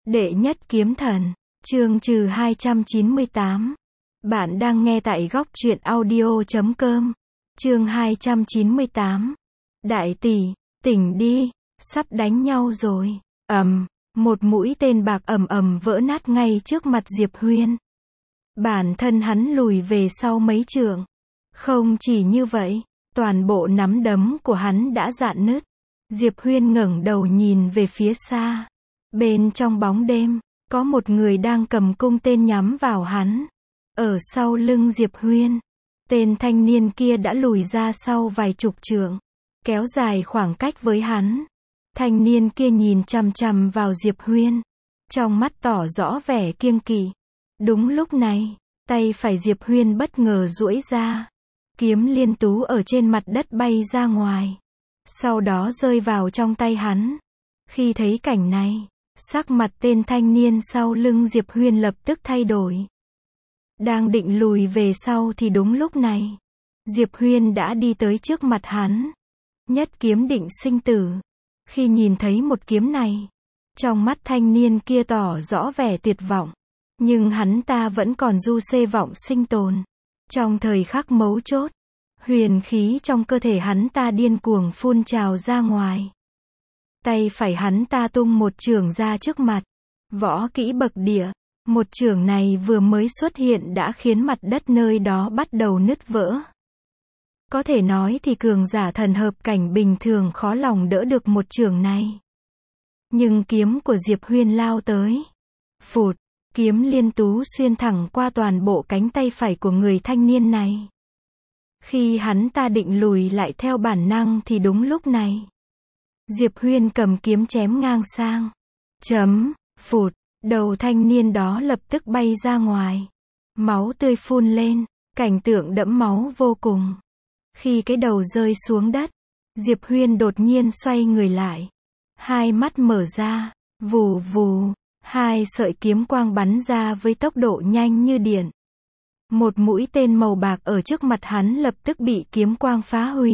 Đệ nhất kiếm thần, chương trừ 298. Bạn đang nghe tại góc truyện audio.com. Chương 298. Đại tỷ, tỉnh đi, sắp đánh nhau rồi. Một mũi tên bạc ầm ầm vỡ nát ngay trước mặt Diệp Huyên. Bản thân hắn lùi về sau mấy trượng. Không chỉ như vậy, toàn bộ nắm đấm của hắn đã rạn nứt. Diệp Huyên ngẩng đầu nhìn về phía xa. Bên trong bóng đêm, có một người đang cầm cung tên nhắm vào hắn. Ở sau lưng Diệp Huyên, tên thanh niên kia đã lùi ra sau vài chục trượng, kéo dài khoảng cách với hắn. Thanh niên kia nhìn chằm chằm vào Diệp Huyên, trong mắt tỏ rõ vẻ kiêng kỵ. Đúng lúc này, tay phải Diệp Huyên bất ngờ duỗi ra. Kiếm liên tú ở trên mặt đất bay ra ngoài, sau đó rơi vào trong tay hắn. Khi thấy cảnh này, sắc mặt tên thanh niên sau lưng Diệp Huyên lập tức thay đổi. Đang định lùi về sau thì đúng lúc này, Diệp Huyên đã đi tới trước mặt hắn. Nhất kiếm định sinh tử. Khi nhìn thấy một kiếm này, trong mắt thanh niên kia tỏ rõ vẻ tuyệt vọng. Nhưng hắn ta vẫn còn du xê vọng sinh tồn. Trong thời khắc mấu chốt, huyền khí trong cơ thể hắn ta điên cuồng phun trào ra ngoài. Tay phải hắn ta tung một chưởng ra trước mặt. Võ kỹ bậc địa. Một chưởng này vừa mới xuất hiện đã khiến mặt đất nơi đó bắt đầu nứt vỡ. Có thể nói thì cường giả thần hợp cảnh bình thường khó lòng đỡ được một chưởng này. Nhưng kiếm của Diệp Huyên lao tới. Phụt, kiếm liên tú xuyên thẳng qua toàn bộ cánh tay phải của người thanh niên này. Khi hắn ta định lùi lại theo bản năng thì đúng lúc này, Diệp Huyên cầm kiếm chém ngang sang. Phụt, đầu thanh niên đó lập tức bay ra ngoài. Máu tươi phun lên, cảnh tượng đẫm máu vô cùng. Khi cái đầu rơi xuống đất, Diệp Huyên đột nhiên xoay người lại. Hai mắt mở ra, vù vù, hai sợi kiếm quang bắn ra với tốc độ nhanh như điện. Một mũi tên màu bạc ở trước mặt hắn lập tức bị kiếm quang phá hủy.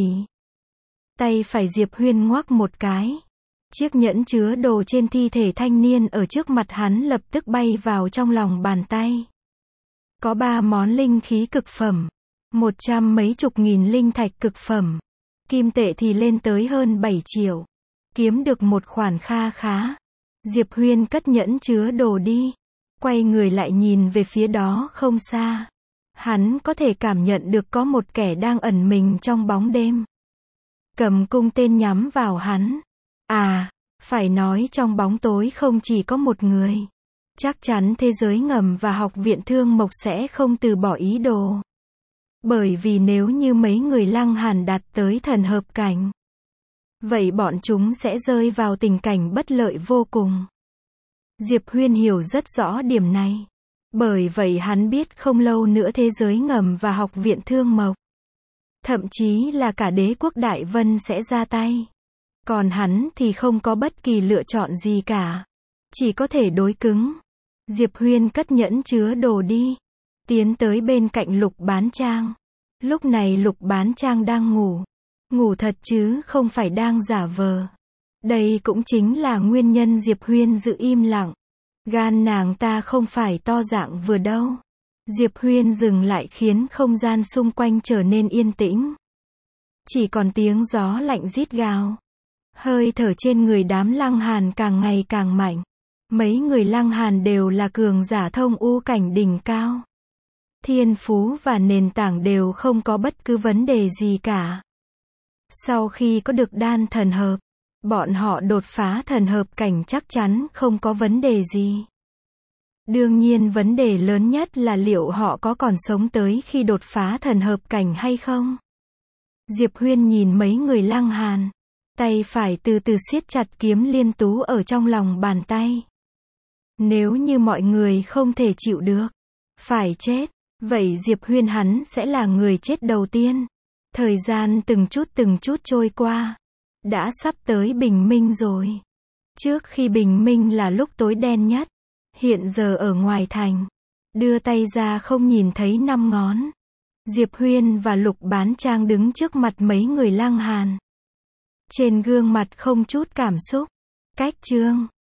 Tay phải Diệp Huyên ngoắc một cái. Chiếc nhẫn chứa đồ trên thi thể thanh niên ở trước mặt hắn lập tức bay vào trong lòng bàn tay. Có 3 món linh khí cực phẩm, 100 mấy chục nghìn linh thạch cực phẩm. Kim tệ thì lên tới hơn 7 triệu. Kiếm được một khoản kha khá. Diệp Huyên cất nhẫn chứa đồ đi. Quay người lại nhìn về phía đó không xa. Hắn có thể cảm nhận được có một kẻ đang ẩn mình trong bóng đêm. Cầm cung tên nhắm vào hắn. Phải nói trong bóng tối không chỉ có một người. Chắc chắn thế giới ngầm và học viện Thương Mộc sẽ không từ bỏ ý đồ. Bởi vì nếu như mấy người Lăng Hàn đạt tới thần hợp cảnh, vậy bọn chúng sẽ rơi vào tình cảnh bất lợi vô cùng. Diệp Huyên hiểu rất rõ điểm này. Bởi vậy hắn biết không lâu nữa thế giới ngầm và học viện Thương Mộc, thậm chí là cả đế quốc Đại Vân sẽ ra tay. Còn hắn thì không có bất kỳ lựa chọn gì cả. Chỉ có thể đối cứng. Diệp Huyên cất nhẫn chứa đồ đi. Tiến tới bên cạnh Lục Bán Trang. Lúc này Lục Bán Trang đang ngủ. Ngủ thật chứ không phải đang giả vờ. Đây cũng chính là nguyên nhân Diệp Huyên giữ im lặng. Gan nàng ta không phải to dạng vừa đâu. Diệp Huyên dừng lại khiến không gian xung quanh trở nên yên tĩnh. Chỉ còn tiếng gió lạnh rít gào. Hơi thở trên người đám Lăng Hàn càng ngày càng mạnh. Mấy người Lăng Hàn đều là cường giả thông u cảnh đỉnh cao. Thiên phú và nền tảng đều không có bất cứ vấn đề gì cả. Sau khi có được đan thần hợp, bọn họ đột phá thần hợp cảnh chắc chắn không có vấn đề gì. Đương nhiên vấn đề lớn nhất là liệu họ có còn sống tới khi đột phá thần hợp cảnh hay không. Diệp Huyên nhìn mấy người Lăng Hàn. Tay phải từ từ siết chặt kiếm liên tú ở trong lòng bàn tay. Nếu như mọi người không thể chịu được, phải chết, vậy Diệp Huyên hắn sẽ là người chết đầu tiên. Thời gian từng chút trôi qua. Đã sắp tới bình minh rồi. Trước khi bình minh là lúc tối đen nhất. Hiện giờ ở ngoài thành, đưa tay ra không nhìn thấy 5 ngón. Diệp Huyên và Lục Bán Trang đứng trước mặt mấy người Lăng Hàn. Trên gương mặt không chút cảm xúc. Cách trương,